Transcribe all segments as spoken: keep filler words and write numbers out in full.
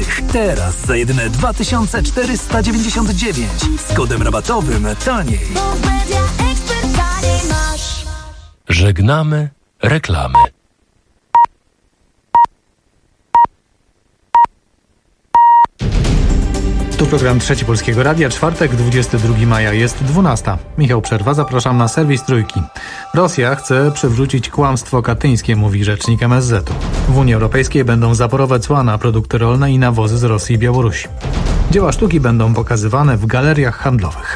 złotych. Teraz za jedyne dwa tysiące czterysta dziewięćdziesiąt dziewięć. Z kodem rabatowym taniej. Żegnamy reklamy. Tu program Trzeci Polskiego Radia, czwartek, dwudziestego drugiego maja, jest dwunasta. Michał Przerwa, zapraszam na serwis Trójki. Rosja chce przywrócić kłamstwo katyńskie, mówi rzecznik M S Z u. W Unii Europejskiej będą zaporowe cła na produkty rolne i nawozy z Rosji i Białorusi. Dzieła sztuki będą pokazywane w galeriach handlowych.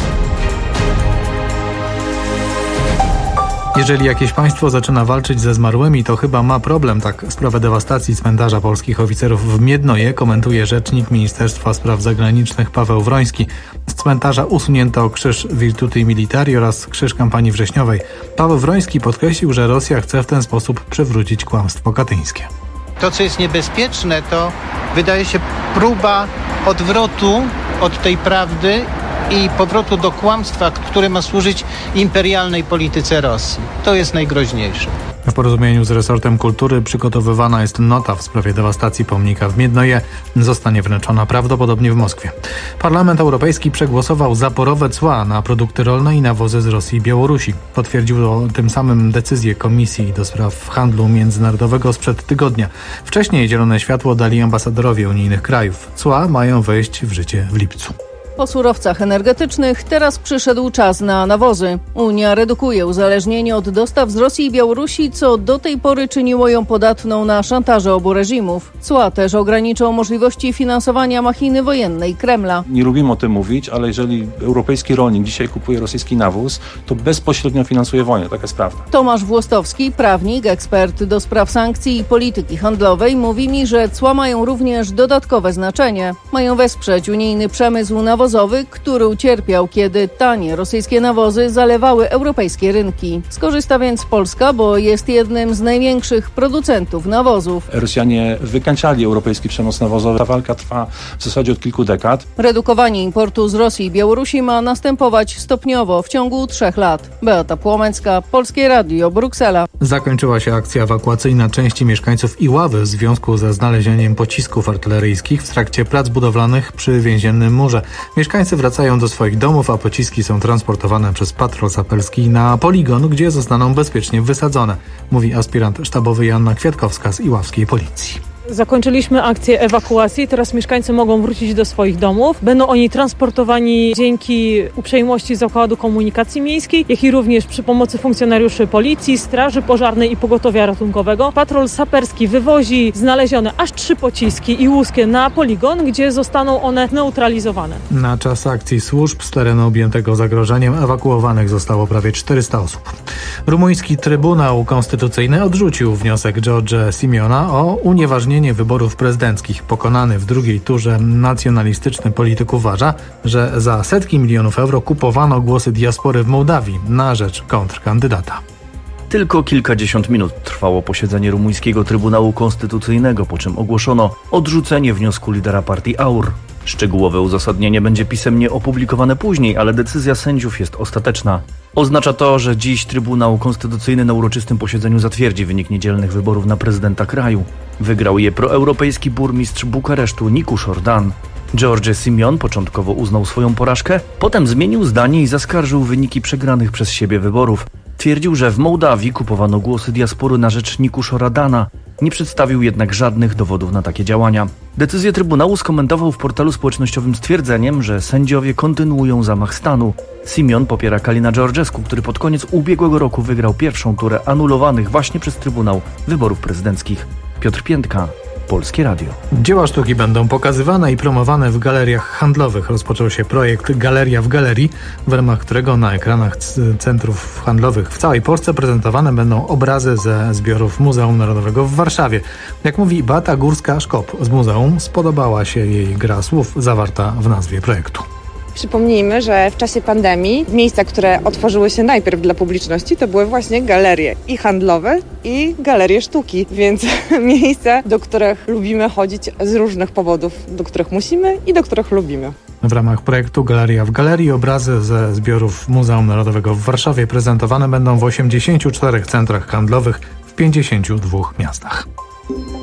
Jeżeli jakieś państwo zaczyna walczyć ze zmarłymi, to chyba ma problem, tak sprawę dewastacji cmentarza polskich oficerów w Miednoje komentuje rzecznik Ministerstwa Spraw Zagranicznych Paweł Wroński. Z cmentarza usunięto krzyż Virtuti Militari oraz krzyż kampanii wrześniowej. Paweł Wroński podkreślił, że Rosja chce w ten sposób przywrócić kłamstwo katyńskie. To, co jest niebezpieczne, to wydaje się próba odwrotu od tej prawdy i powrotu do kłamstwa, które ma służyć imperialnej polityce Rosji. To jest najgroźniejsze. W porozumieniu z resortem kultury przygotowywana jest nota w sprawie dewastacji pomnika w Miednoje. Zostanie wręczona prawdopodobnie w Moskwie. Parlament Europejski przegłosował zaporowe cła na produkty rolne i nawozy z Rosji i Białorusi. Potwierdziło tym samym decyzję Komisji do Spraw Handlu Międzynarodowego sprzed tygodnia. Wcześniej zielone światło dali ambasadorowie unijnych krajów. Cła mają wejść w życie w lipcu. Po surowcach energetycznych teraz przyszedł czas na nawozy. Unia redukuje uzależnienie od dostaw z Rosji i Białorusi, co do tej pory czyniło ją podatną na szantaże obu reżimów. Cła też ograniczą możliwości finansowania machiny wojennej Kremla. Nie lubimy o tym mówić, ale jeżeli europejski rolnik dzisiaj kupuje rosyjski nawóz, to bezpośrednio finansuje wojnę. Taka jest prawda. Tomasz Włostowski, prawnik, ekspert do spraw sankcji i polityki handlowej, mówi mi, że cła mają również dodatkowe znaczenie. Mają wesprzeć unijny przemysł nawozowy, który ucierpiał, kiedy tanie rosyjskie nawozy zalewały europejskie rynki. Skorzysta więc Polska, bo jest jednym z największych producentów nawozów. Rosjanie wykańczali europejski przemysł nawozowy. Ta walka trwa w zasadzie od kilku dekad. Redukowanie importu z Rosji i Białorusi ma następować stopniowo w ciągu trzech lat. Beata Płomecka, Polskie Radio, Bruksela. Zakończyła się akcja ewakuacyjna części mieszkańców Iławy w związku ze znalezieniem pocisków artyleryjskich w trakcie prac budowlanych przy więziennym murze. Mieszkańcy wracają do swoich domów, a pociski są transportowane przez patrol saperski na poligon, gdzie zostaną bezpiecznie wysadzone, mówi aspirant sztabowy Joanna Kwiatkowska z iławskiej policji. Zakończyliśmy akcję ewakuacji, teraz mieszkańcy mogą wrócić do swoich domów. Będą oni transportowani dzięki uprzejmości Zakładu Komunikacji Miejskiej, jak i również przy pomocy funkcjonariuszy policji, straży pożarnej i pogotowia ratunkowego. Patrol saperski wywozi znalezione aż trzy pociski i łuskie na poligon, gdzie zostaną one neutralizowane. Na czas akcji służb z terenu objętego zagrożeniem ewakuowanych zostało prawie czterysta osób. Rumuński Trybunał Konstytucyjny odrzucił wniosek George Simiona o unieważnienie wyborów prezydenckich. Pokonany w drugiej turze nacjonalistyczny polityk uważa, że za setki milionów euro kupowano głosy diaspory w Mołdawii na rzecz kontrkandydata. Tylko kilkadziesiąt minut trwało posiedzenie rumuńskiego Trybunału Konstytucyjnego, po czym ogłoszono odrzucenie wniosku lidera partii A U R. Szczegółowe uzasadnienie będzie pisemnie opublikowane później, ale decyzja sędziów jest ostateczna. Oznacza to, że dziś Trybunał Konstytucyjny na uroczystym posiedzeniu zatwierdzi wynik niedzielnych wyborów na prezydenta kraju. Wygrał je proeuropejski burmistrz Bukaresztu Nikusz Ordan. George Simion początkowo uznał swoją porażkę, potem zmienił zdanie i zaskarżył wyniki przegranych przez siebie wyborów. Twierdził, że w Mołdawii kupowano głosy diaspory na rzecz Nikusza Radana. Nie przedstawił jednak żadnych dowodów na takie działania. Decyzję Trybunału skomentował w portalu społecznościowym stwierdzeniem, że sędziowie kontynuują zamach stanu. Simion popiera Kalina Georgescu, który pod koniec ubiegłego roku wygrał pierwszą turę anulowanych właśnie przez Trybunał wyborów prezydenckich. Piotr Piętka, Polskie Radio. Dzieła sztuki będą pokazywane i promowane w galeriach handlowych. Rozpoczął się projekt Galeria w Galerii, w ramach którego na ekranach c- centrów handlowych w całej Polsce prezentowane będą obrazy ze zbiorów Muzeum Narodowego w Warszawie. Jak mówi Beata Górska-Szkop z muzeum, spodobała się jej gra słów zawarta w nazwie projektu. Przypomnijmy, że w czasie pandemii miejsca, które otworzyły się najpierw dla publiczności, to były właśnie galerie i handlowe, i galerie sztuki, więc miejsca, do których lubimy chodzić z różnych powodów, do których musimy i do których lubimy. W ramach projektu Galeria w Galerii obrazy ze zbiorów Muzeum Narodowego w Warszawie prezentowane będą w osiemdziesięciu czterech centrach handlowych w pięćdziesięciu dwóch miastach.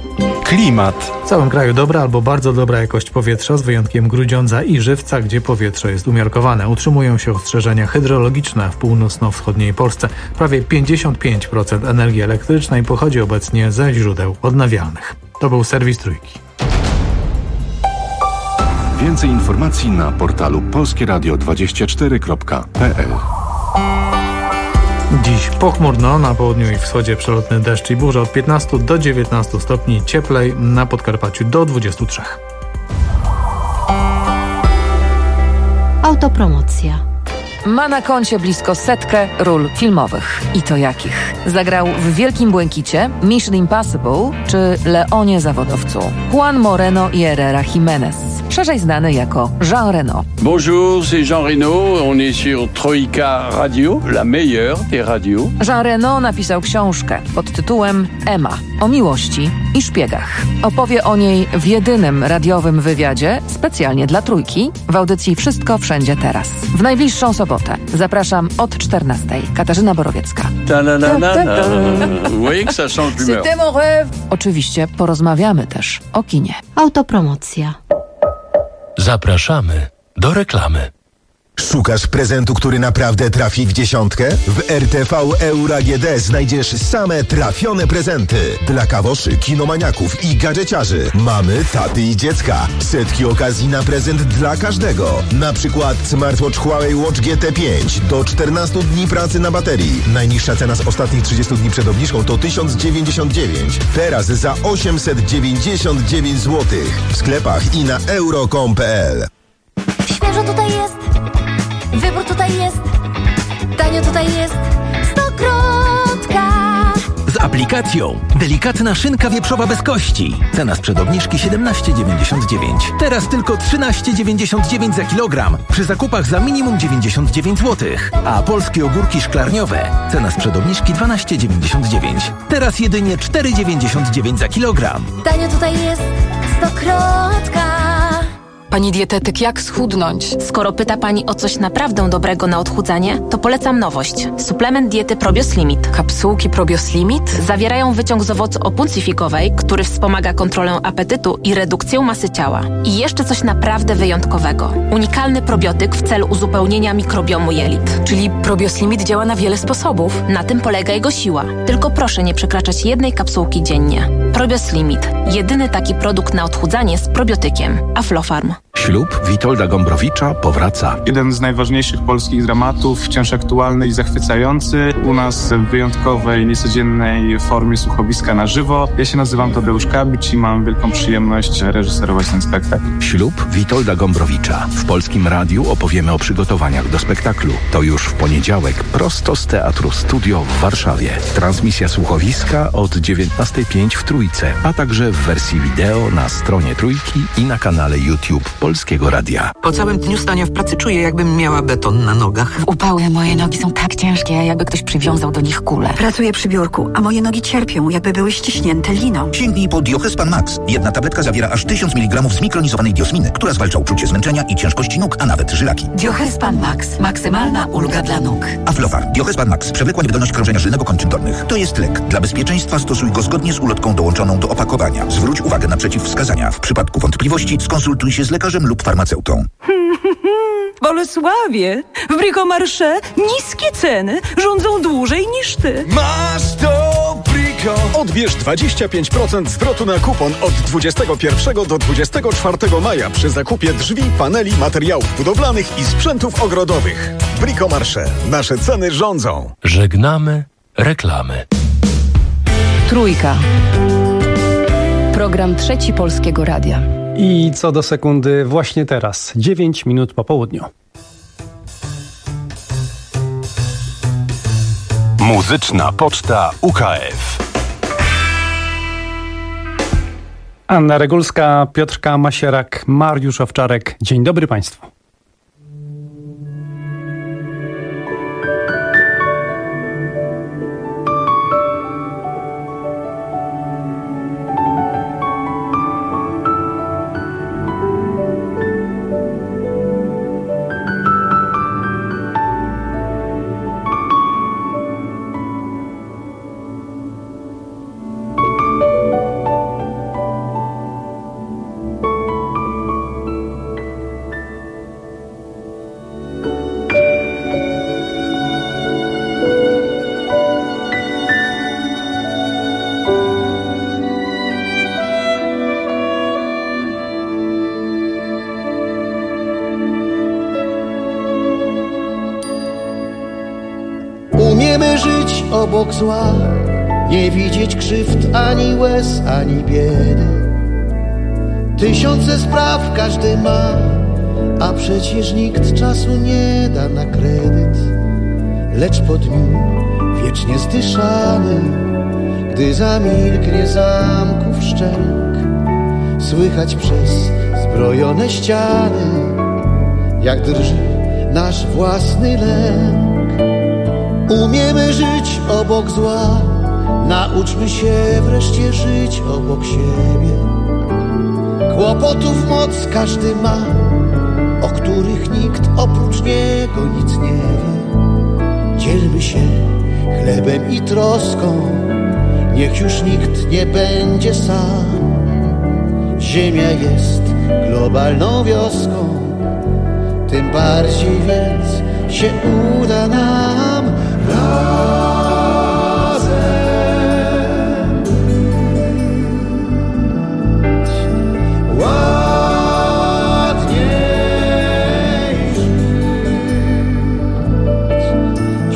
Klimat. W całym kraju dobra albo bardzo dobra jakość powietrza, z wyjątkiem Grudziądza i Żywca, gdzie powietrze jest umiarkowane. Utrzymują się ostrzeżenia hydrologiczne w północno-wschodniej Polsce. Prawie pięćdziesiąt pięć procent energii elektrycznej pochodzi obecnie ze źródeł odnawialnych. To był serwis Trójki. Więcej informacji na portalu polskie radio dwadzieścia cztery kropka p l. Dziś pochmurno, na południu i wschodzie przelotny deszcz i burza, od piętnastu do dziewiętnastu stopni, cieplej na Podkarpaciu do dwudziestu trzech. Autopromocja. Ma na koncie blisko setkę ról filmowych. I to jakich? Zagrał w Wielkim Błękicie, Mission Impossible czy Leonie Zawodowcu. Juan Moreno y Herrera Jiménez, szerzej znany jako Jean Reno. Bonjour, c'est Jean Reno. On est sur Troika Radio, la meilleure des radios. Jean Reno napisał książkę pod tytułem Emma o miłości i szpiegach. Opowie o niej w jedynym radiowym wywiadzie specjalnie dla Trójki w audycji Wszystko Wszędzie Teraz. W najbliższą sobotę. Zapraszam od czternastej. Katarzyna Borowiecka. Oczywiście porozmawiamy też o kinie. Autopromocja. Zapraszamy do reklamy. Szukasz prezentu, który naprawdę trafi w dziesiątkę? W R T V Euro A G D znajdziesz same trafione prezenty. Dla kawoszy, kinomaniaków i gadżeciarzy. Mamy, taty i dziecka. Setki okazji na prezent dla każdego. Na przykład smartwatch Huawei Watch G T pięć do czternastu dni pracy na baterii. Najniższa cena z ostatnich trzydziestu dni przed obniżką to tysiąc dziewięćdziesiąt dziewięć. Teraz za osiemset dziewięćdziesiąt dziewięć złotych. W sklepach i na euro kropka com kropka p l. Świeżo tutaj jest. Wybór tutaj jest, tanio tutaj jest, Stokrotka. Z aplikacją delikatna szynka wieprzowa bez kości. Cena sprzed obniżki siedemnaście dziewięćdziesiąt dziewięć. Teraz tylko trzynaście dziewięćdziesiąt dziewięć za kilogram przy zakupach za minimum dziewięćdziesiąt dziewięć złotych. A polskie ogórki szklarniowe. Cena sprzed obniżki dwanaście dziewięćdziesiąt dziewięć. Teraz jedynie cztery dziewięćdziesiąt dziewięć za kilogram. Tanio tutaj jest, Stokrotka. Pani dietetyk, jak schudnąć? Skoro pyta Pani o coś naprawdę dobrego na odchudzanie, to polecam nowość. Suplement diety Probios Limit. Kapsułki Probios Limit? Zawierają wyciąg z owocu opuncyfikowej, który wspomaga kontrolę apetytu i redukcję masy ciała. I jeszcze coś naprawdę wyjątkowego. Unikalny probiotyk w celu uzupełnienia mikrobiomu jelit. Czyli Probios Limit działa na wiele sposobów. Na tym polega jego siła. Tylko proszę nie przekraczać jednej kapsułki dziennie. Probios Limit. Jedyny taki produkt na odchudzanie z probiotykiem. Aflofarm. Ślub Witolda Gombrowicza powraca. Jeden z najważniejszych polskich dramatów, wciąż aktualny i zachwycający. U nas w wyjątkowej, niecodziennej formie słuchowiska na żywo. Ja się nazywam Tadeusz Kabicz i mam wielką przyjemność reżyserować ten spektakl. Ślub Witolda Gombrowicza. W Polskim Radiu opowiemy o przygotowaniach do spektaklu. To już w poniedziałek prosto z Teatru Studio w Warszawie. Transmisja słuchowiska od dziewiętnastej pięć w Trójce, a także w wersji wideo na stronie Trójki i na kanale YouTube Polskiego Radia. Po całym dniu stania w pracy czuję, jakbym miała beton na nogach. W upały moje nogi są tak ciężkie, jakby ktoś przywiązał do nich kulę. Pracuję przy biurku, a moje nogi cierpią, jakby były ściśnięte liną. Sięgnij po Diochespan Max. Jedna tabletka zawiera aż tysiąc miligramów zmikronizowanej diosminy, która zwalcza uczucie zmęczenia i ciężkości nóg, a nawet żylaki. Diochespan Max. Maksymalna ulga dla nóg. Aflofar. Diochespan Max. Przewlekła niewydolność krążenia żylnego kończyn dolnych. To jest lek. Dla bezpieczeństwa stosuj go zgodnie z ulotką dołączoną do opakowania. Zwróć uwagę na przeciwwskazania. W przypadku wątpliwości skonsultuj się z lekarzem lub farmaceutą. Bolesławie, w Bricomarché niskie ceny rządzą dłużej niż ty. Masz to Brico! Odbierz dwadzieścia pięć procent zwrotu na kupon od dwudziestego pierwszego do dwudziestego czwartego maja przy zakupie drzwi, paneli, materiałów budowlanych i sprzętów ogrodowych. Bricomarché. Nasze ceny rządzą. Żegnamy reklamy. Trójka. Program Trzeci Polskiego Radia. I co do sekundy, właśnie teraz, dziewięć minut po południu. Muzyczna Poczta U K F. Anna Regulska, Piotrka Masierak, Mariusz Owczarek. Dzień dobry Państwu. obok zła, nie widzieć krzywd ani łez, ani biedy. Tysiące spraw każdy ma, a przecież nikt czasu nie da na kredyt. Lecz po dniu wiecznie zdyszany, gdy zamilknie zamków szczęk, słychać przez zbrojone ściany, jak drży nasz własny lęk. Umiemy żyć obok zła, nauczmy się wreszcie żyć obok siebie. Kłopotów moc każdy ma, o których nikt oprócz niego nic nie wie. Dzielmy się chlebem i troską, niech już nikt nie będzie sam. Ziemia jest globalną wioską, tym bardziej więc się uda nam razem ładniej żyć.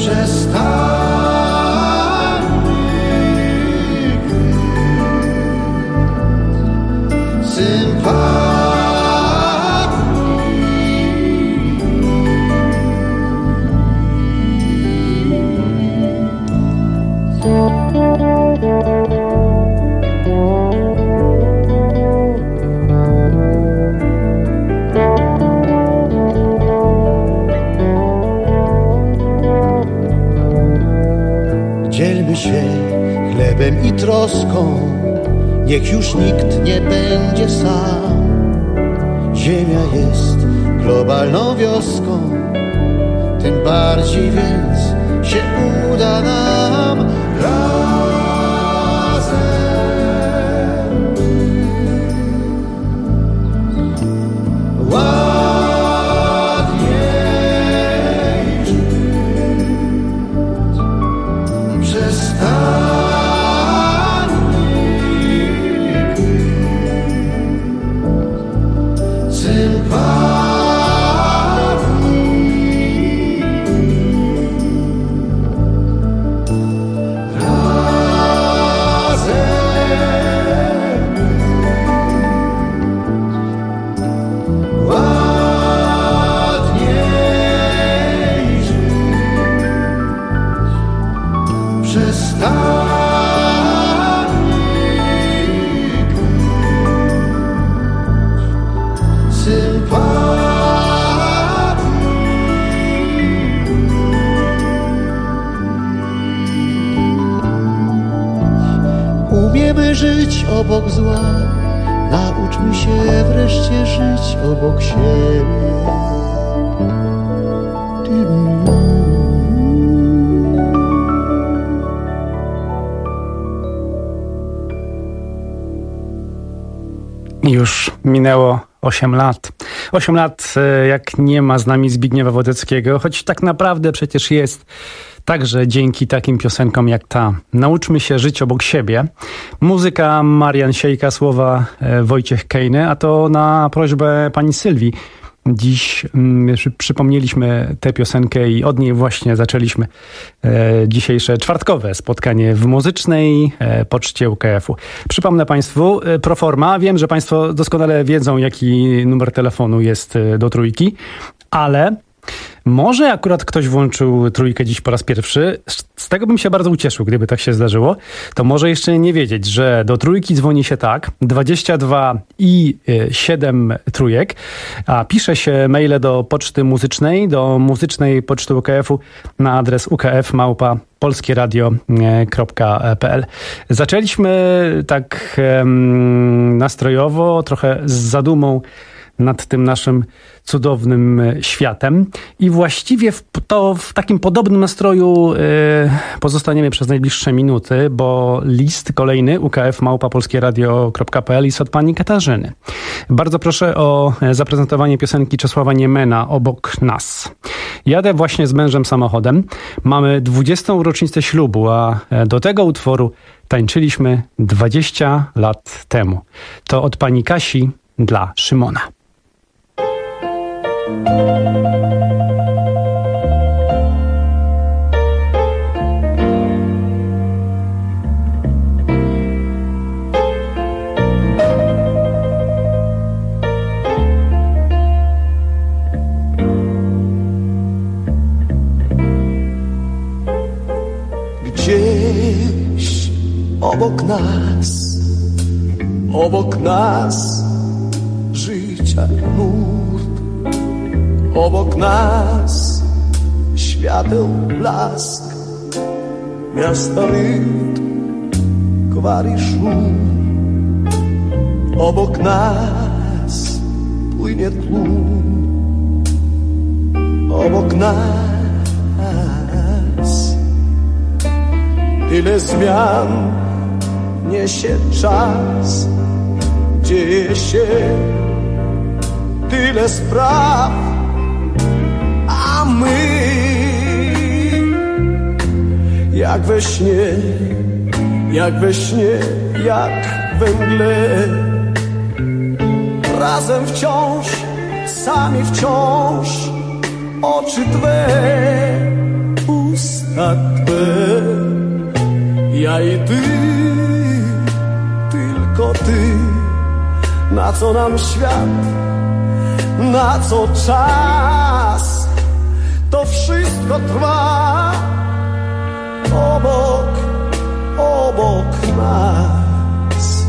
Przestańmy sympatii. Dzielmy się chlebem i troską, niech już nikt nie będzie sam. Ziemia jest globalną wioską, tym bardziej więc się uda nam razem ładniej żyć. Przestańmy Umiemy żyć obok zła, nauczmy się wreszcie żyć obok siebie. Już minęło osiem lat. osiem lat, jak nie ma z nami Zbigniewa Wodeckiego, choć tak naprawdę przecież jest. Także dzięki takim piosenkom jak ta. Nauczmy się żyć obok siebie. Muzyka Marian Siejka, słowa Wojciech Kejny, a to na prośbę pani Sylwii. Dziś mm, przypomnieliśmy tę piosenkę i od niej właśnie zaczęliśmy e, dzisiejsze czwartkowe spotkanie w muzycznej e, poczcie U K F-u. Przypomnę państwu, e, proforma, wiem, że państwo doskonale wiedzą, jaki numer telefonu jest e, do trójki, ale może akurat ktoś włączył trójkę dziś po raz pierwszy. Z tego bym się bardzo ucieszył, gdyby tak się zdarzyło. To może jeszcze nie wiedzieć, że do trójki dzwoni się tak, dwadzieścia dwa i siedem trójek, a pisze się maile do poczty muzycznej, do muzycznej poczty U K F-u na adres u k f małpa polskieradio kropka p l. Zaczęliśmy tak um, nastrojowo, trochę z zadumą nad tym naszym cudownym światem i właściwie w, to w takim podobnym nastroju y, pozostaniemy przez najbliższe minuty, bo list kolejny u k f małpa polskieradio kropka p l jest od pani Katarzyny. Bardzo proszę o zaprezentowanie piosenki Czesława Niemena Obok nas. Jadę właśnie z mężem samochodem. Mamy dwudziestą rocznicę ślubu, a do tego utworu tańczyliśmy dwadzieścia lat temu. To od pani Kasi dla Szymona. obok nas, obok nas życia nurt, obok nas świateł blask, miasta rytm, gwary szum, obok nas płynie tłum, obok nas tyle zmian niesie czas, dzieje się tyle spraw, a my jak we śnie, jak we śnie, jak we mgle, razem wciąż, sami wciąż, oczy Twe, usta Twe, ja i Ty, tylko Ty. Na co nam świat, na co czas, to wszystko trwa obok, obok nas.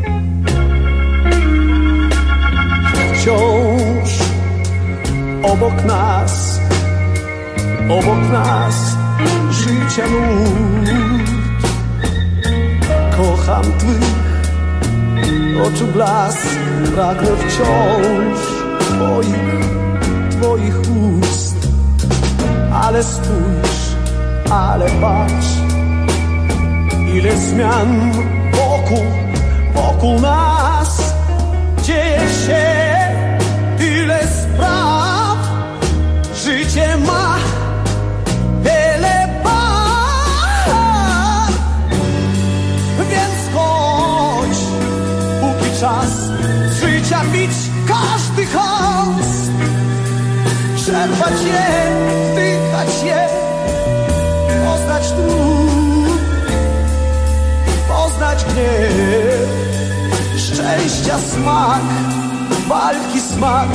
Wciąż obok nas, obok nas życia nurt. Kocham Twych oczu blask, pragnę wciąż Twoich, Twoich ust. Ale spójrz, ale patrz, ile zmian wokół, wokół nas dzieje się, tyle spraw, życie ma wiele barw, więc chodź, póki czas z życia bić każdy chaos, czerpać je, wdychać je, poznać trud, poznać gniew, szczęścia smak, walki smak,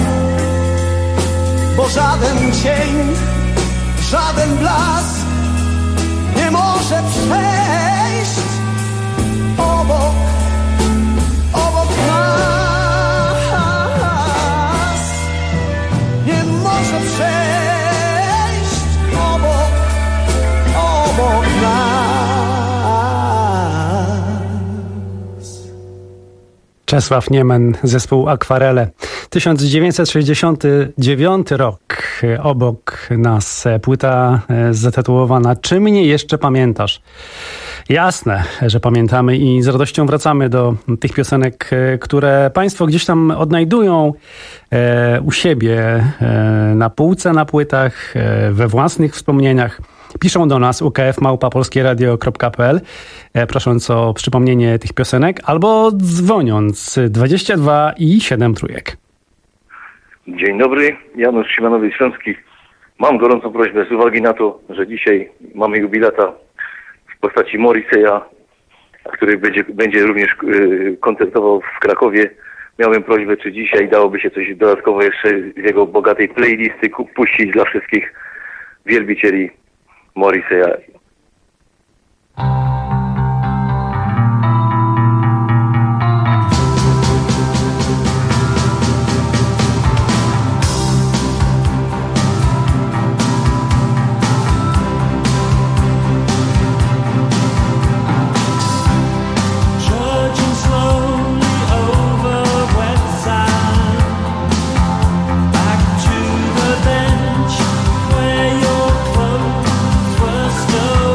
bo żaden cień, żaden blask nie może przejść obok, obok nas, nie może przejść obok, obok nas. Czesław Niemen, zespół Akwarele. tysiąc dziewięćset sześćdziesiąty dziewiąty rok. Obok nas płyta zatytułowana Czy mnie jeszcze pamiętasz? Jasne, że pamiętamy i z radością wracamy do tych piosenek, które Państwo gdzieś tam odnajdują e, u siebie e, na półce, na płytach, e, we własnych wspomnieniach. Piszą do nas u k f małpa polskieradio kropka p l e, prosząc o przypomnienie tych piosenek albo dzwoniąc dwadzieścia dwa i siedem trójek. Dzień dobry, Janusz Siemanowic-Śląski. Mam gorącą prośbę z uwagi na to, że dzisiaj mamy jubilata w postaci Morrissey'a, który będzie, będzie również y, koncertował w Krakowie. Miałem prośbę, czy dzisiaj dałoby się coś dodatkowo jeszcze z jego bogatej playlisty puścić dla wszystkich wielbicieli Morrissey'a. Back to the bench where your clothes were stolen.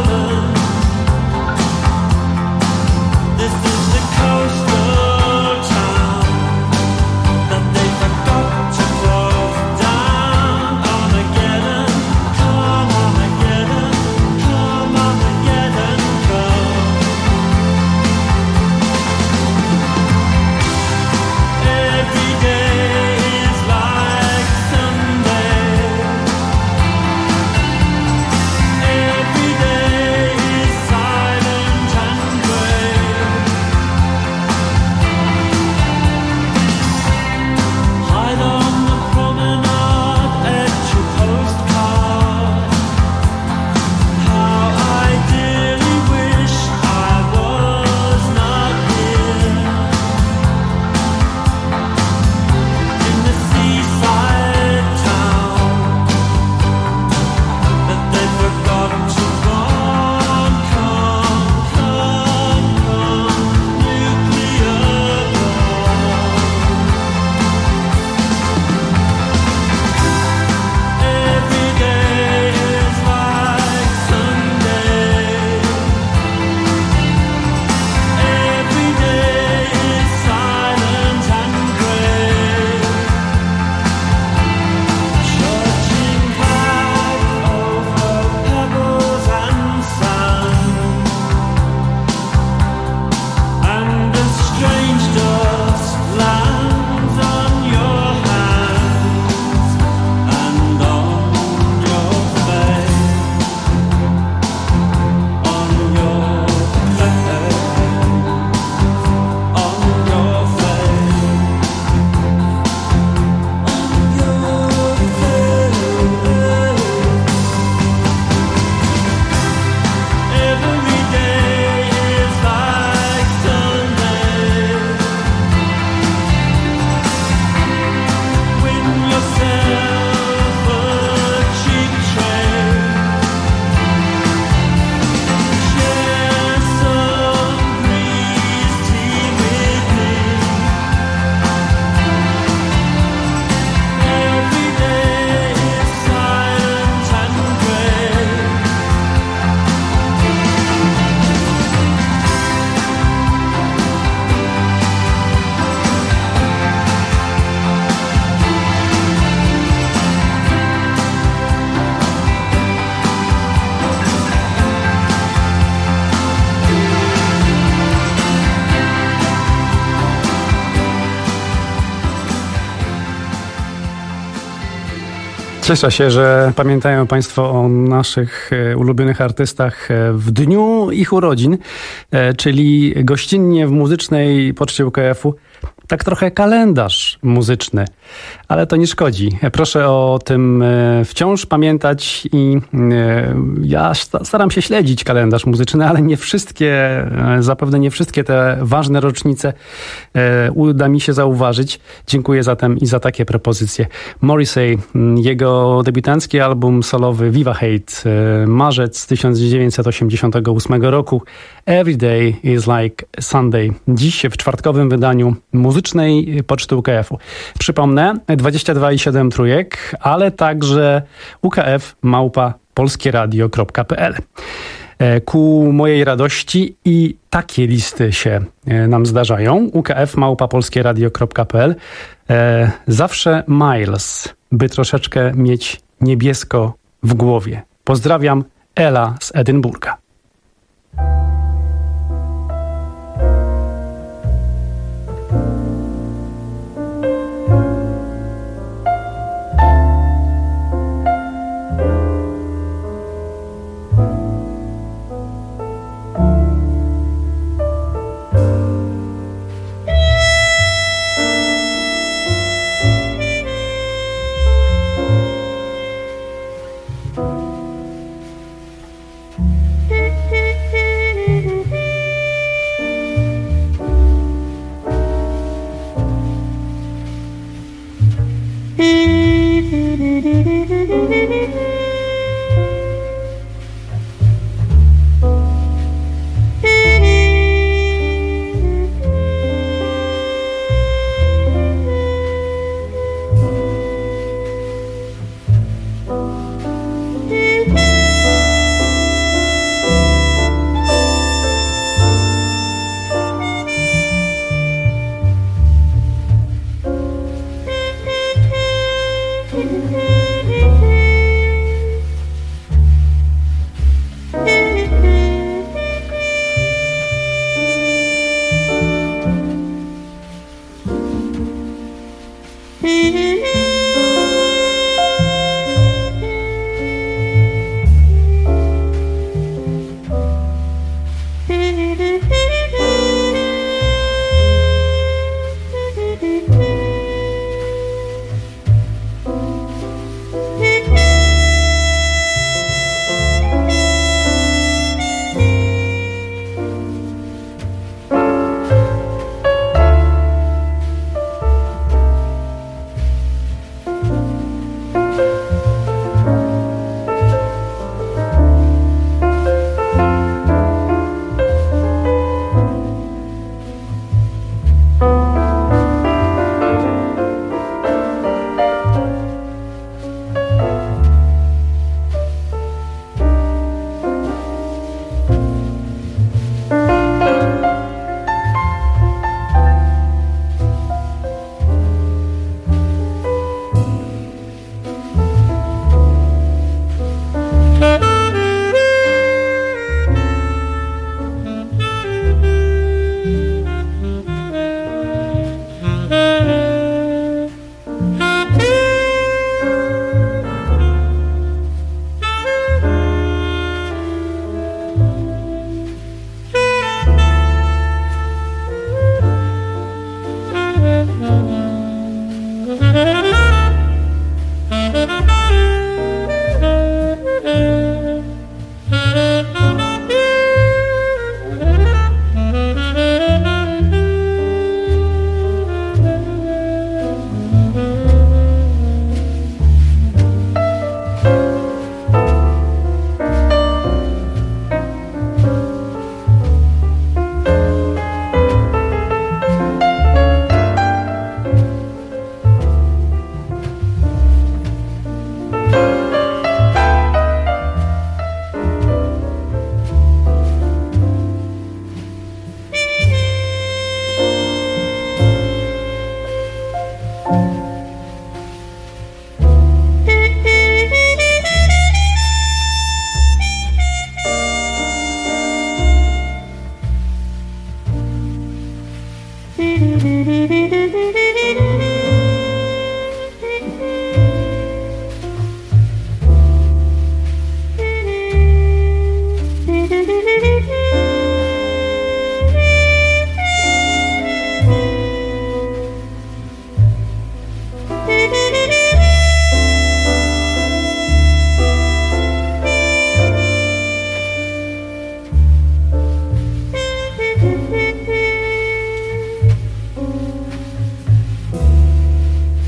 Cieszę się, że pamiętają Państwo o naszych ulubionych artystach w dniu ich urodzin, czyli gościnnie w muzycznej poczcie U K F-u. Tak trochę kalendarz muzyczny, ale to nie szkodzi. Proszę o tym wciąż pamiętać i ja staram się śledzić kalendarz muzyczny, ale nie wszystkie, zapewne nie wszystkie te ważne rocznice uda mi się zauważyć. Dziękuję zatem i za takie propozycje. Morrissey, jego debiutancki album solowy Viva Hate, marzec tysiąc dziewięćset osiemdziesiątego ósmego roku. Every Day is Like Sunday. Dziś w czwartkowym wydaniu muzycznej poczty U K F-u. Przypomnę, dwadzieścia dwa i siedem trójek, ale także U K F małpa polskieradio kropka p l. Ku mojej radości i takie listy się nam zdarzają. U K F małpa polskieradio kropka p l. Zawsze Miles, by troszeczkę mieć niebiesko w głowie. Pozdrawiam, Ela z Edynburga.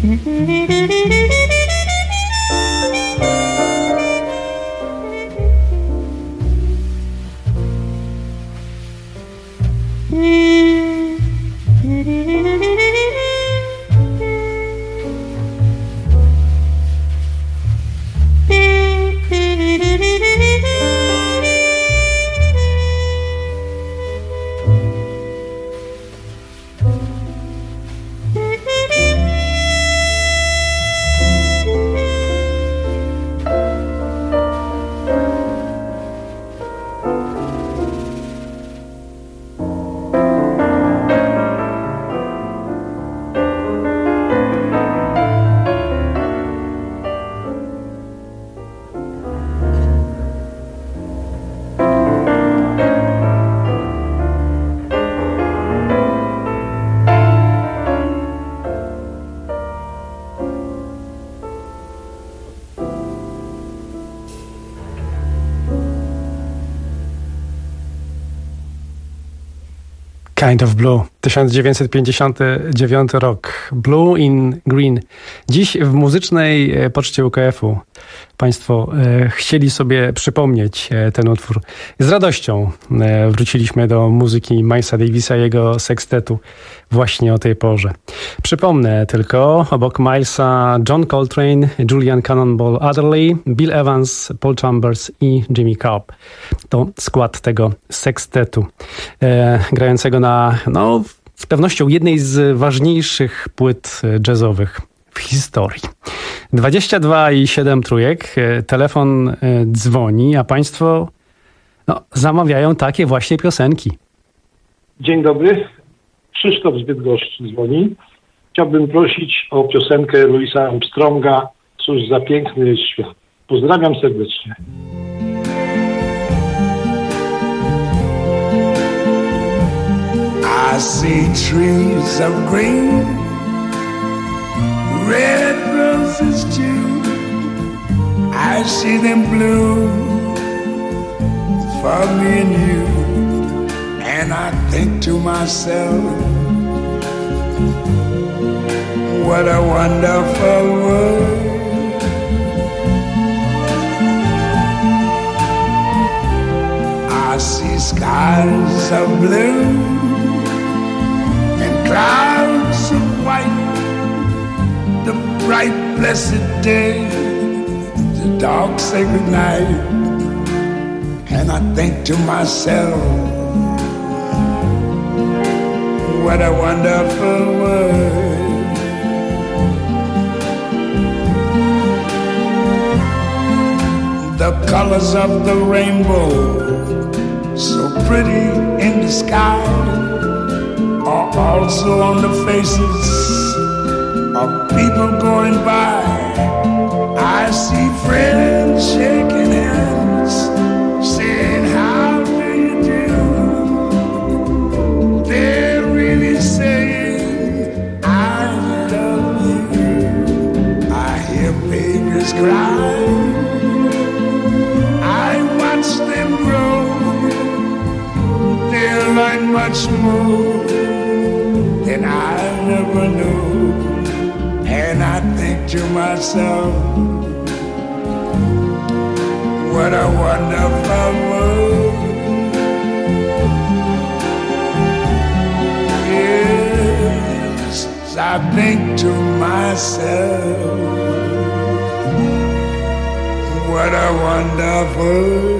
Kind of Blue, tysiąc dziewięćset pięćdziesiąty dziewiąty rok. Blue in Green. Dziś w muzycznej poczcie U K F-u Państwo e, chcieli sobie przypomnieć e, ten utwór. Z radością e, wróciliśmy do muzyki Milesa Davisa i jego sekstetu właśnie o tej porze. Przypomnę tylko, obok Milesa John Coltrane, Julian Cannonball Adderley, Bill Evans, Paul Chambers i Jimmy Cobb. To skład tego sekstetu e, grającego na, no, z pewnością jednej z ważniejszych płyt jazzowych w historii. dwadzieścia dwa i siedem trójek, telefon dzwoni, a Państwo no, zamawiają takie właśnie piosenki. Dzień dobry, Krzysztof z Bydgoszczy dzwoni. Chciałbym prosić o piosenkę Louisa Armstronga, Cóż za piękny jest świat. Pozdrawiam serdecznie. I see trees of green, red roses too. I see them bloom for me and you. And I think to myself, what a wonderful world. I see skies of blue and clouds of white, the bright blessed day, the dark sacred night. And I think to myself, what a wonderful world. The colors of the rainbow, so pretty in the sky, are also on the faces of people going by. I see friends shaking hands, saying how do you do. They're really saying I love you. I hear babies cry, I watch them grow. They'll learn much more than I never knew. And I think to myself, what a wonderful world. Yes, I think to myself, what a wonderful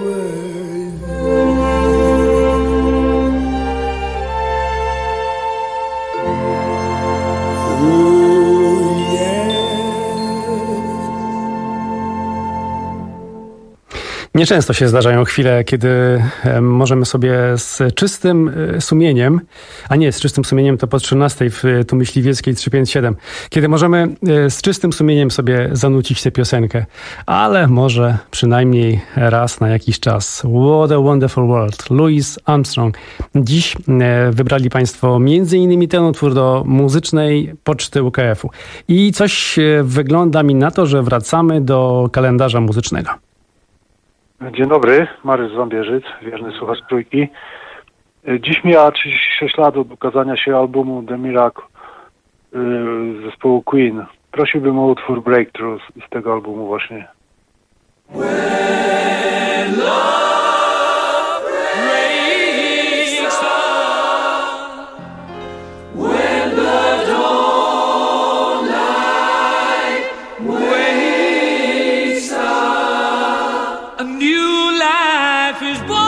Nieczęsto się zdarzają chwile, kiedy możemy sobie z czystym sumieniem, a nie, z czystym sumieniem to po trzynastej w tu Myśliwieckiej trzysta pięćdziesiąt siedem, kiedy możemy z czystym sumieniem sobie zanucić tę piosenkę, ale może przynajmniej raz na jakiś czas. What a Wonderful World, Louis Armstrong. Dziś wybrali Państwo między innymi ten utwór do muzycznej poczty U K F-u. I coś wygląda mi na to, że wracamy do kalendarza muzycznego. Dzień dobry, Mariusz Zambierzyc, wierny słuchacz Trójki. Dziś mija trzydzieści sześć lat od ukazania się albumu The Miracle. z zespołu Queen. Prosiłbym o utwór Breakthrough z, z tego albumu właśnie. When love breaks heart, when the dawn light wakes up, a new life is born.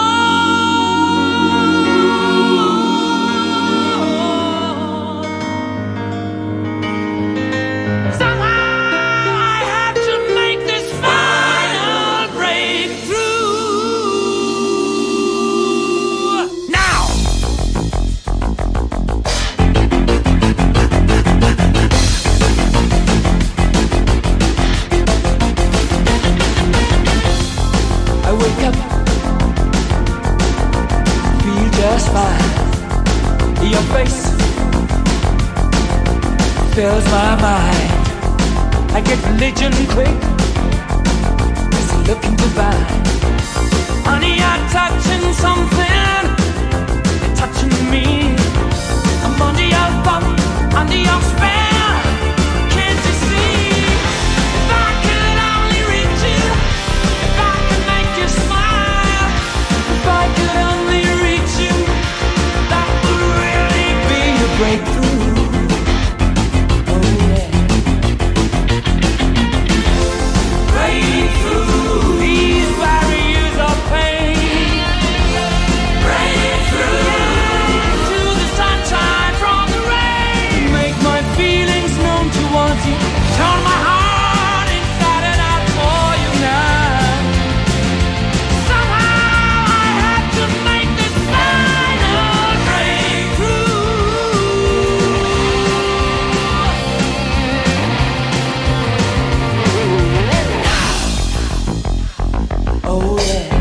Your face fills my mind. I get religion quick. It's looking divine. Honey, you're touching something. You're touching me. I'm under your thumb, under your spell. Can't you see? If I could only reach you, if I could make you smile, if I could only reach you, that would really be a breakthrough. Oh yeah. Breakthrough. These barriers of pain. Breakthrough. Yeah. To the sunshine from the rain. Make my feelings known towards you. Turn my heart inside and out for you now. Somehow I had to make this final breakthrough. Oh yeah.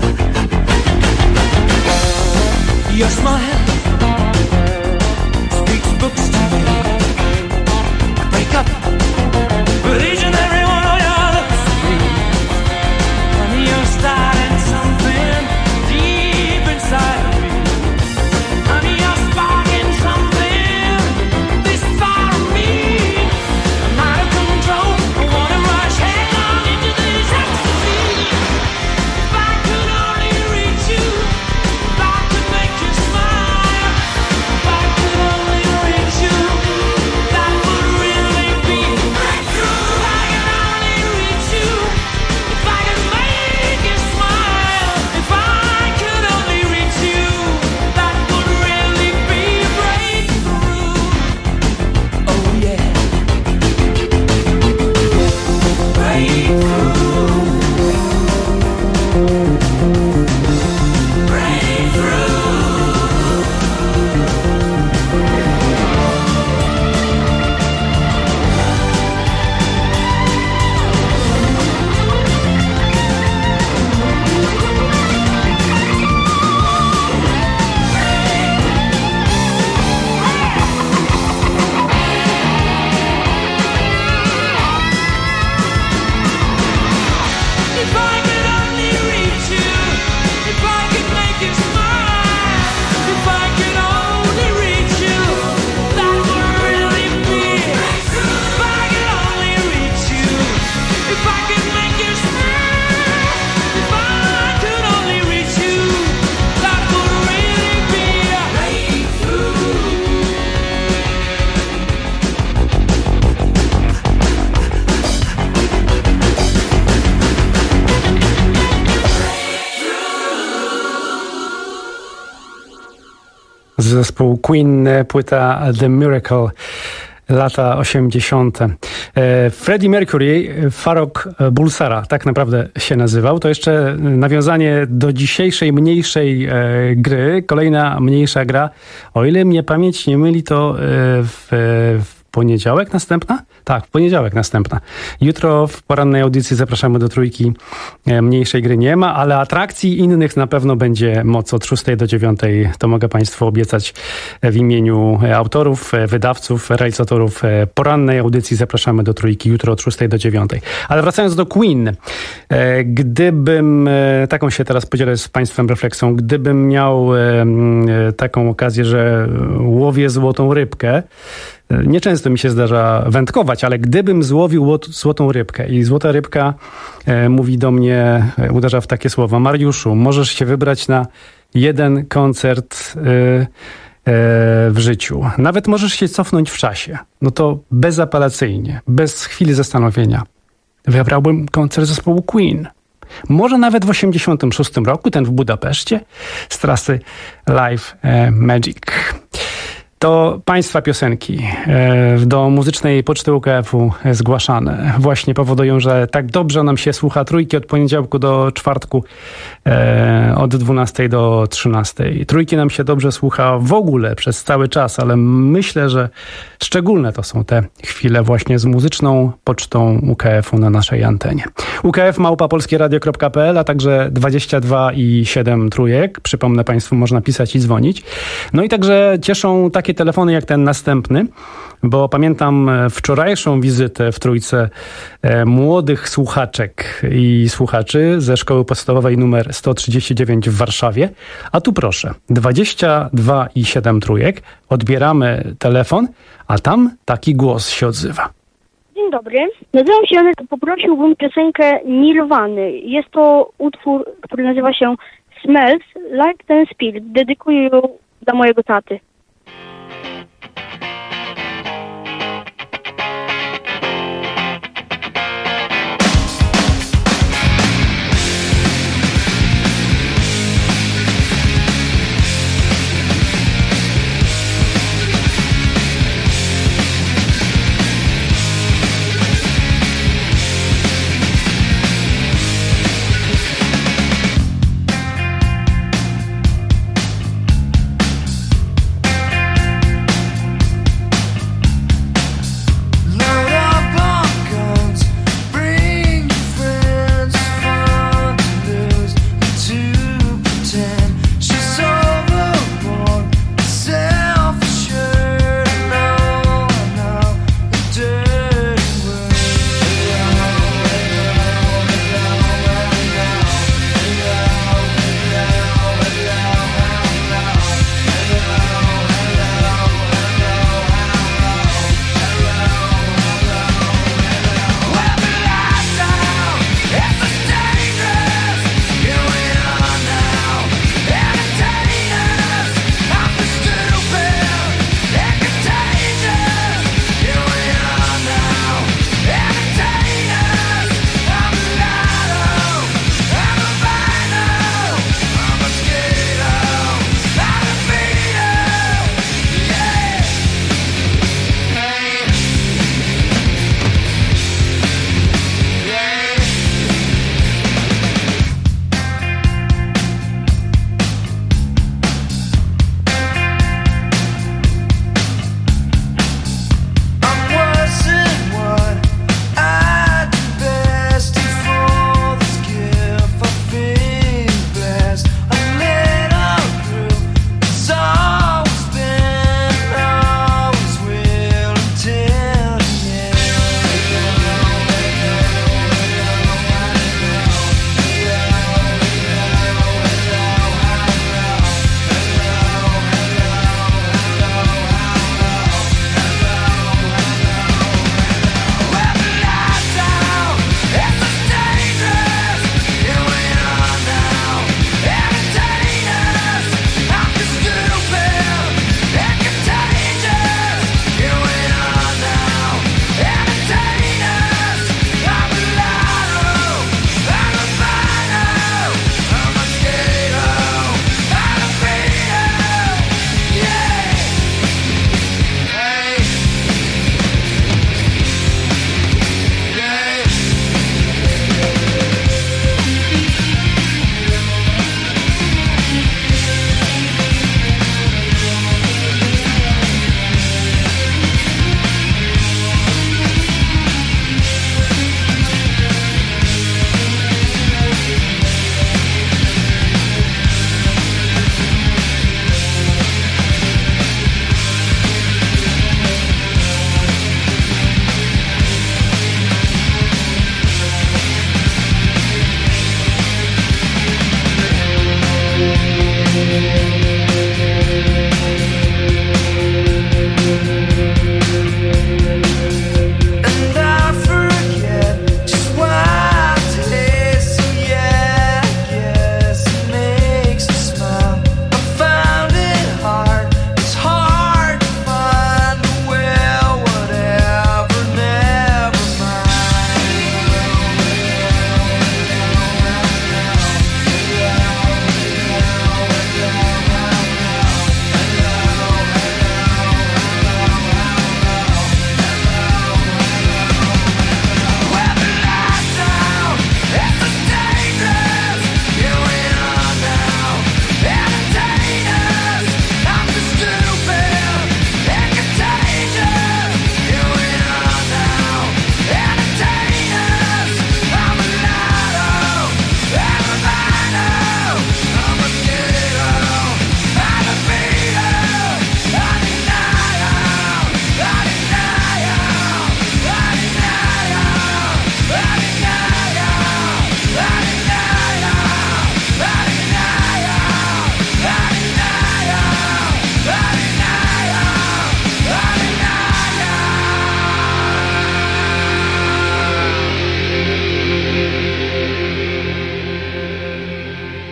Your smile speaks books to me. I break up with each and every one of your looks. And you're starting something deep inside of me. And you're sparking something this far of me. I'm out of control. I wanna rush headlong into this ecstasy. If I could only reach you, if I could make you smile, if I could only reach you, that would really be a breakthrough. If I could only reach you, if I could make you smile, if I could only reach you, that would really be a breakthrough. Oh yeah. Breakthrough. If I could only reach you, if I could make you smile, if I could only reach you, that would really be. If I could only reach you, if I could make you smile, if I could only reach you, that would really be a breakthrough. Z zespołu Queen, płyta The Miracle, lata osiemdziesiąte. E, Freddie Mercury, Farrokh Bulsara, tak naprawdę się nazywał. To jeszcze nawiązanie do dzisiejszej mniejszej e, gry. Kolejna mniejsza gra. O ile mnie pamięć nie myli, to e, w, w poniedziałek następna? Tak, w poniedziałek następna. Jutro w porannej audycji zapraszamy do trójki. Mniejszej gry nie ma, ale atrakcji innych na pewno będzie moc od szóstej do dziewiątej. To mogę Państwu obiecać w imieniu autorów, wydawców, realizatorów porannej audycji. Zapraszamy do trójki jutro od szóstej do dziewiątej. Ale wracając do Queen. Gdybym, taką się teraz podzielę z Państwem refleksją, gdybym miał taką okazję, że łowię złotą rybkę, Nieczęsto mi się zdarza wędkować, ale gdybym złowił łot, złotą rybkę i złota rybka e, mówi do mnie, e, uderza w takie słowa: Mariuszu, możesz się wybrać na jeden koncert e, e, w życiu. Nawet możesz się cofnąć w czasie. No to bezapelacyjnie, bez chwili zastanowienia wybrałbym koncert zespołu Queen. Może nawet w osiemdziesiątym szóstym roku, ten w Budapeszcie, z trasy Live Magic. To Państwa piosenki do muzycznej poczty U K F-u zgłaszane właśnie powodują, że tak dobrze nam się słucha Trójki od poniedziałku do czwartku, od dwunastej do trzynastej. Trójki nam się dobrze słucha w ogóle przez cały czas, ale myślę, że szczególne to są te chwile właśnie z muzyczną pocztą U K F-u na naszej antenie. U K F małpa polskieradio kropka p l, a także dwadzieścia dwa i siedem trójek. Przypomnę Państwu, można pisać i dzwonić. No i także cieszą takie telefony jak ten następny, bo pamiętam wczorajszą wizytę w Trójce e, młodych słuchaczek i słuchaczy ze szkoły podstawowej numer sto trzydzieści dziewięć w Warszawie. A tu proszę, dwadzieścia dwa i siedem trójek, odbieramy telefon, a tam taki głos się odzywa. Dzień dobry, nazywam się Janek, poprosiłbym piosenkę Nirwany. Jest to utwór, który nazywa się Smells Like Teen Spirit. Dedykuję ją dla mojego taty. Smells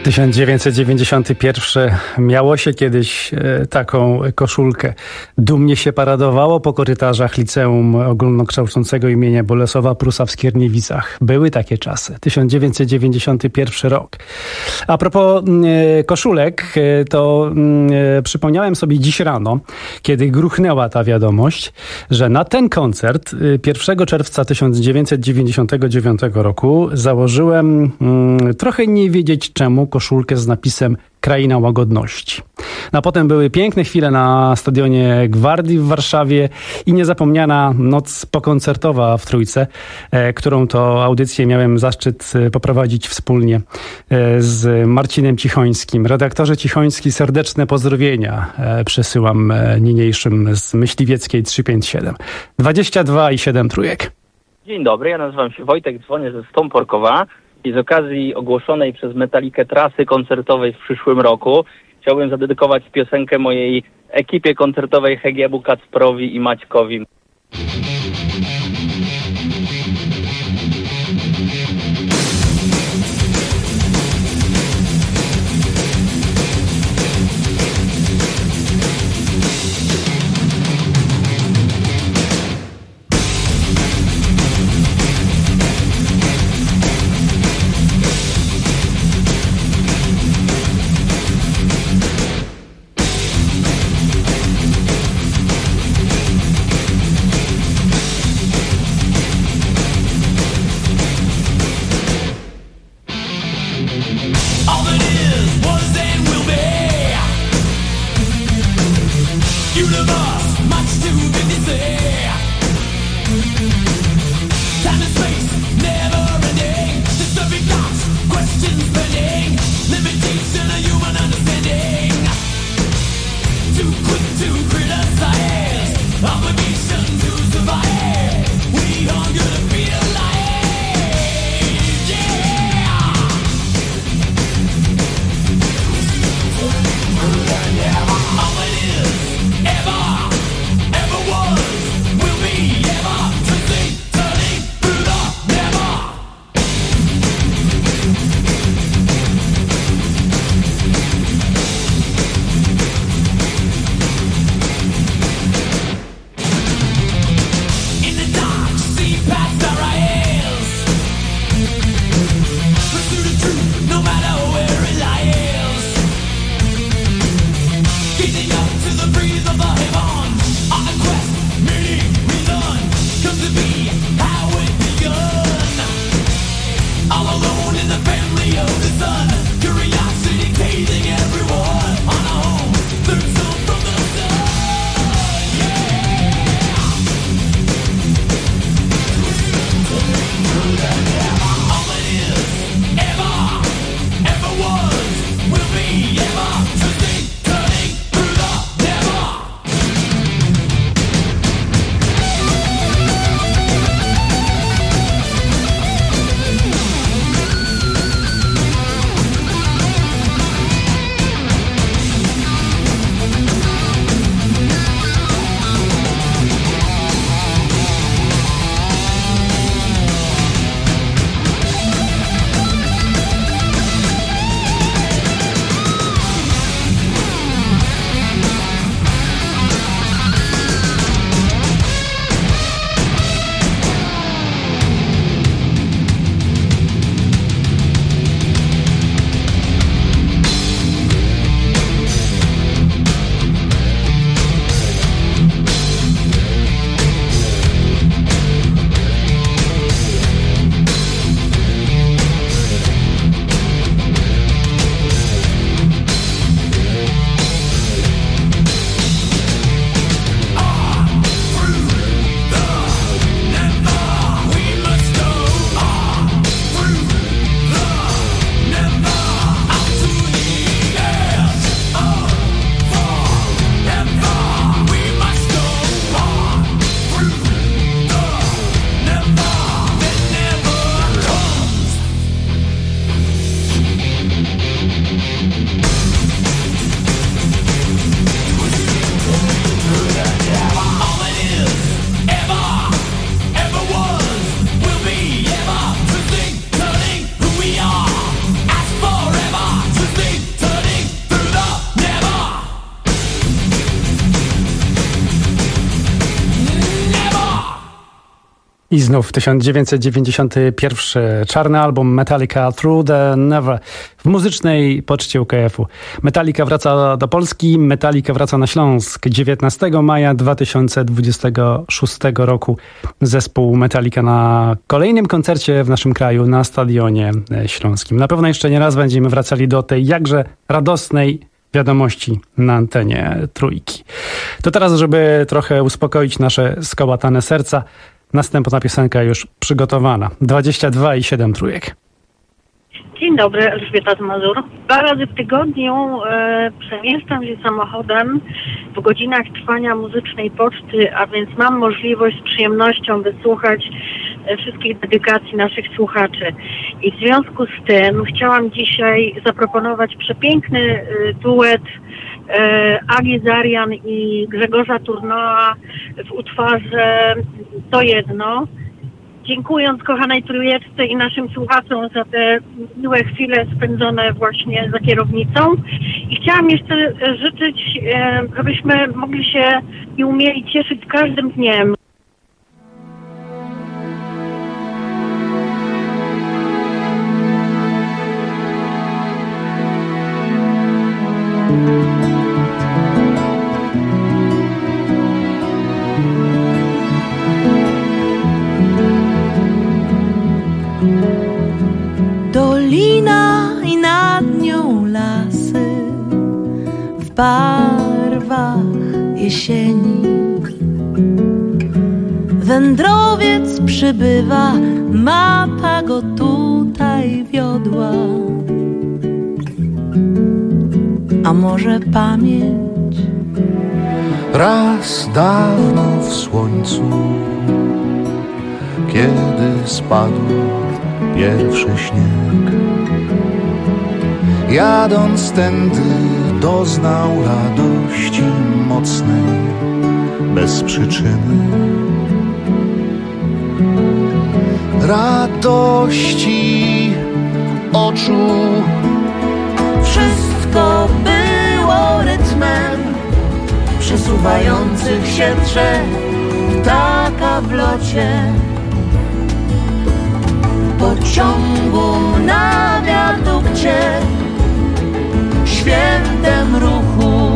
tysiąc dziewięćset dziewięćdziesiąty pierwszy miało się kiedyś e, taką koszulkę. Dumnie się paradowało po korytarzach Liceum Ogólnokształcącego imienia Bolesława Prusa w Skierniewicach. Były takie czasy. tysiąc dziewięćset dziewięćdziesiąty pierwszy rok. A propos e, koszulek, e, to e, przypomniałem sobie dziś rano, kiedy gruchnęła ta wiadomość, że na ten koncert e, pierwszego czerwca tysiąc dziewięćset dziewięćdziesiątego dziewiątego roku założyłem mm, trochę nie wiedzieć czemu koszulkę z napisem Kraina Łagodności. No a potem były piękne chwile na stadionie Gwardii w Warszawie i niezapomniana noc pokoncertowa w Trójce, e, którą to audycję miałem zaszczyt poprowadzić wspólnie e, z Marcinem Cichońskim. Redaktorze Cichoński, serdeczne pozdrowienia e, przesyłam e, niniejszym z Myśliwieckiej trzysta pięćdziesiąt siedem. dwadzieścia dwa i siedem trójek. Dzień dobry, ja nazywam się Wojtek, dzwonię ze Stąporkowa i z okazji ogłoszonej przez Metalikę trasy koncertowej w przyszłym roku chciałbym zadedykować piosenkę mojej ekipie koncertowej Hegiemu, Kacprowi i Maćkowi. I znów tysiąc dziewięćset dziewięćdziesiąty pierwszy czarny album Metallica Through the Never w muzycznej poczcie U K F-u. Metallica wraca do Polski, Metallica wraca na Śląsk. dziewiętnastego maja dwa tysiące dwudziestego szóstego roku zespół Metallica na kolejnym koncercie w naszym kraju na Stadionie Śląskim. Na pewno jeszcze nie raz będziemy wracali do tej jakże radosnej wiadomości na antenie Trójki. To teraz, żeby trochę uspokoić nasze skołatane serca, następna piosenka już przygotowana. dwadzieścia dwa i siedem trójek. Dzień dobry, Elżbieta z Mazur. Dwa razy w tygodniu e, przemieszczam się samochodem w godzinach trwania muzycznej poczty, a więc mam możliwość z przyjemnością wysłuchać e, wszystkich dedykacji naszych słuchaczy. I w związku z tym chciałam dzisiaj zaproponować przepiękny e, duet e, Agi Zarian i Grzegorza Turnoa w utworze To Jedno. Dziękując kochanej Trójeczce i naszym słuchaczom za te miłe chwile spędzone właśnie za kierownicą. I chciałam jeszcze życzyć, żebyśmy mogli się i umieli cieszyć każdym dniem. Dolina i nad nią lasy w barwach jesieni. Wędrowiec przybywa, mapa go tutaj wiodła. A może pamięć? Raz dawno w słońcu, kiedy spadł pierwszy śnieg, jadąc tędy doznał radości mocnej, bez przyczyny. Radości oczu. Wszystko było rytmem przesuwających się drzew, ptaka w locie, pociągu na wiadukcie, świętem ruchu.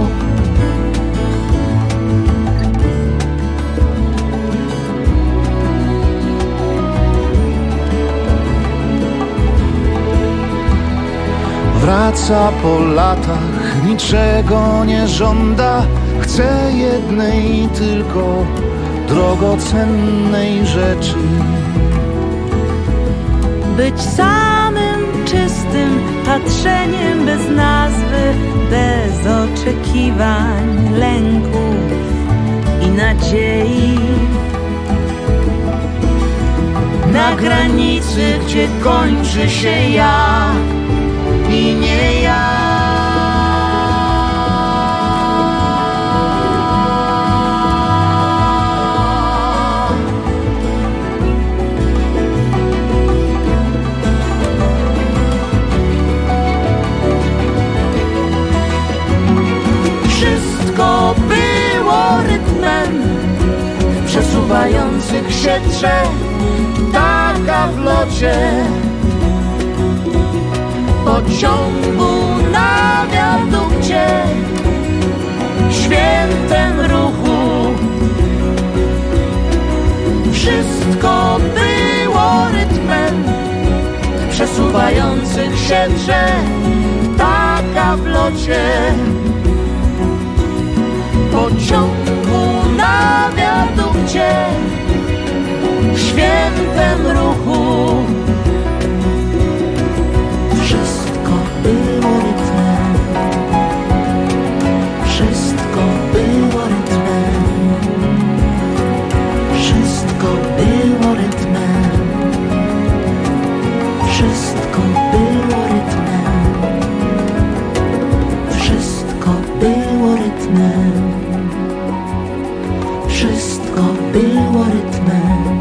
Wraca po latach, niczego nie żąda, chce jednej tylko drogocennej rzeczy. Być samym czystym patrzeniem bez nazwy, bez oczekiwań, lęków i nadziei. Na granicy, gdzie kończy się ja i nie ja. Wszystko było rytmem przesuwających się drzew, ptaka w locie, pociągu na wiadukcie, świętem ruchu. Wszystko było rytmem przesuwających się drzew, ptaka w locie, pociągu na wiadukcie, świętem ruchu. Wszystko było rytmem, wszystko było rytmem, wszystko było rytmem, wszystko było rytmem, wszystko było rytmem, wszystko było rytmem,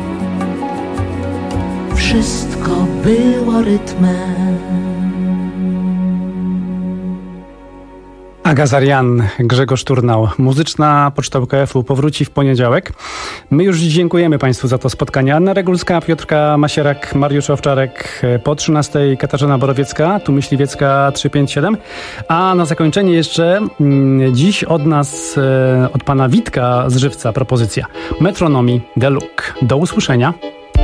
wszystko było rytmem. Agazarian, Grzegorz Turnał. Muzyczna Poczta U K F-u powróci w poniedziałek. My już dziękujemy Państwu za to spotkanie. Anna Regulska, Piotrka Masierak, Mariusz Owczarek. Po trzynastej Katarzyna Borowiecka, tu Myśliwiecka trzysta pięćdziesiąt siedem. A na zakończenie jeszcze mm, dziś od nas, e, od pana Witka z Żywca propozycja. Metronomy The Look. Do usłyszenia.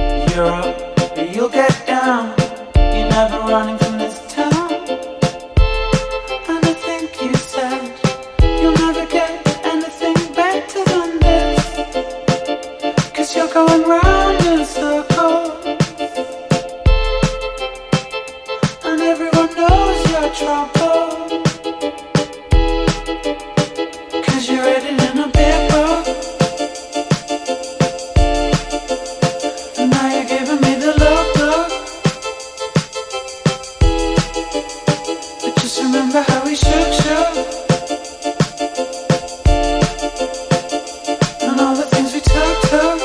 Going round in a circle, and everyone knows your trouble, 'cause you read it in a big book, and now you're giving me the look, look. But just remember how we shook, shook, and all the things we took, took.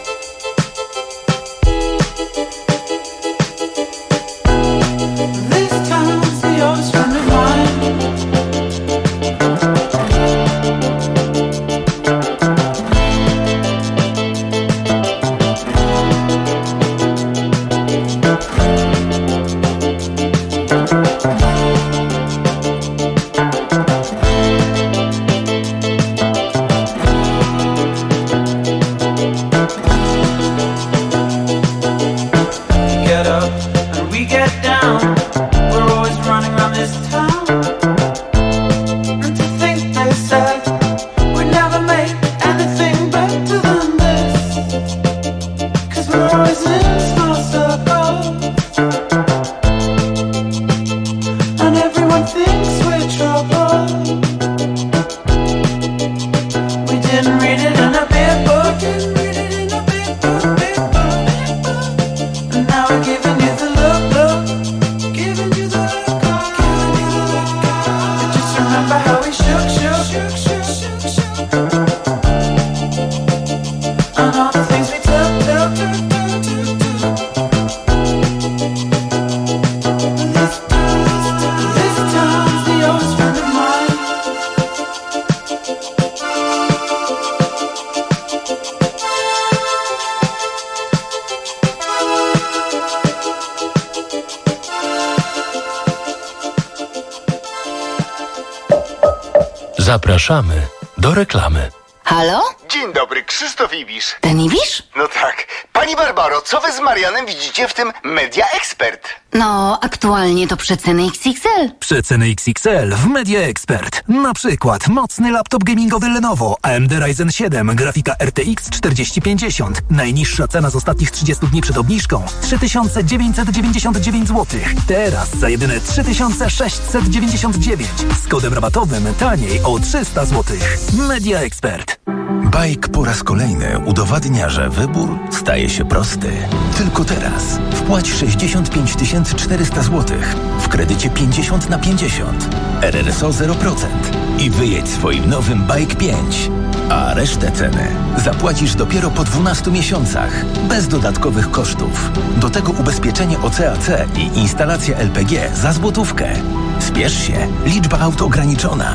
Zapraszamy do reklamy. Halo? Dzień dobry, Krzysztof Ibisz. Ten Ibisz? No tak. Pani Barbaro, co wy z Marianem widzicie w tym Media Expert? No, aktualnie to przeceny X X L. Przeceny X X L w Media Expert. Na przykład mocny laptop gamingowy Lenovo A M D Ryzen siedem, grafika R T X czterdzieści pięćdziesiąt. Najniższa cena z ostatnich trzydziestu dni przed obniżką trzy tysiące dziewięćset dziewięćdziesiąt dziewięć złotych. Teraz za jedyne trzy tysiące sześćset dziewięćdziesiąt dziewięć. Z kodem rabatowym taniej o trzysta złotych. Media Expert. Bajk po raz kolejny udowadnia, że wybór staje się prosty. Tylko teraz wpłać sześćdziesiąt pięć tysięcy czterysta złotych w kredycie pięćdziesiąt na pięćdziesiąt, R R S O zero procent i wyjedź swoim nowym Bike pięć. A resztę ceny zapłacisz dopiero po dwunastu miesiącach, bez dodatkowych kosztów. Do tego ubezpieczenie O C A C i instalacja L P G za złotówkę. Spiesz się, liczba aut ograniczona.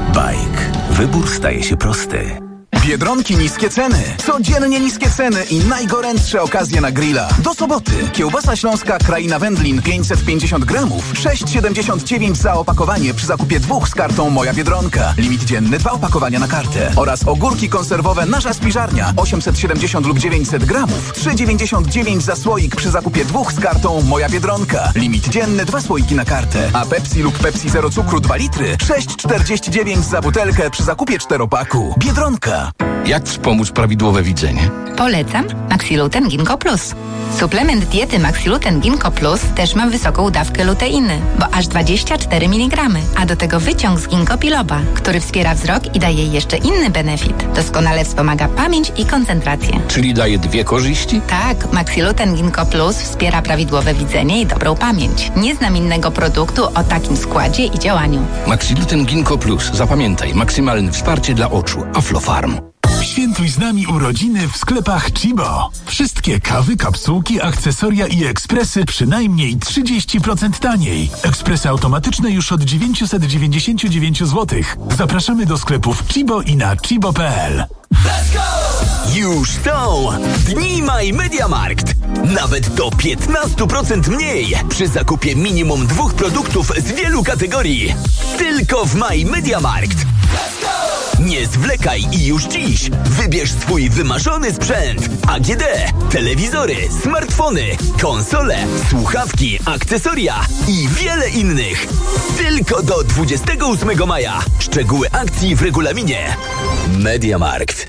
Bike. Wybór staje się prosty. Biedronki niskie ceny. Codziennie niskie ceny i najgorętsze okazje na grilla. Do soboty. Kiełbasa śląska Kraina Wędlin pięćset pięćdziesiąt gramów. sześć siedemdziesiąt dziewięć za opakowanie przy zakupie dwóch z kartą Moja Biedronka. Limit dzienny dwa opakowania na kartę. Oraz ogórki konserwowe Nasza Spiżarnia osiemset siedemdziesiąt lub dziewięćset gramów. trzy dziewięćdziesiąt dziewięć za słoik przy zakupie dwóch z kartą Moja Biedronka. Limit dzienny dwa słoiki na kartę. A Pepsi lub Pepsi Zero cukru dwa litry sześć czterdzieści dziewięć za butelkę przy zakupie czteropaku. Biedronka. Jak wspomóc prawidłowe widzenie? Polecam Maxiluten Ginkgo Plus. Suplement diety Maxiluten Ginkgo Plus też ma wysoką dawkę luteiny, bo aż dwadzieścia cztery miligramy, a do tego wyciąg z ginkgo biloba, który wspiera wzrok i daje jeszcze inny benefit. Doskonale wspomaga pamięć i koncentrację. Czyli daje dwie korzyści? Tak, Maxiluten Ginkgo Plus wspiera prawidłowe widzenie i dobrą pamięć. Nie znam innego produktu o takim składzie i działaniu. Maxiluten Ginkgo Plus. Zapamiętaj, maksymalne wsparcie dla oczu. Aflofarm. Świętuj z nami urodziny w sklepach Chibo. Wszystkie kawy, kapsułki, akcesoria i ekspresy przynajmniej trzydzieści procent taniej. Ekspresy automatyczne już od dziewięćset dziewięćdziesiąt dziewięć złotych. Zapraszamy do sklepów Chibo i na chibo kropka p l. Już są Dni My MediaMarkt. Nawet do piętnaście procent mniej przy zakupie minimum dwóch produktów z wielu kategorii. Tylko w My MediaMarkt. Nie zwlekaj i już dziś wybierz swój wymarzony sprzęt. A G D, telewizory, smartfony, konsole, słuchawki, akcesoria i wiele innych. Tylko do dwudziestego ósmego maja. Szczegóły akcji w regulaminie. MediaMarkt.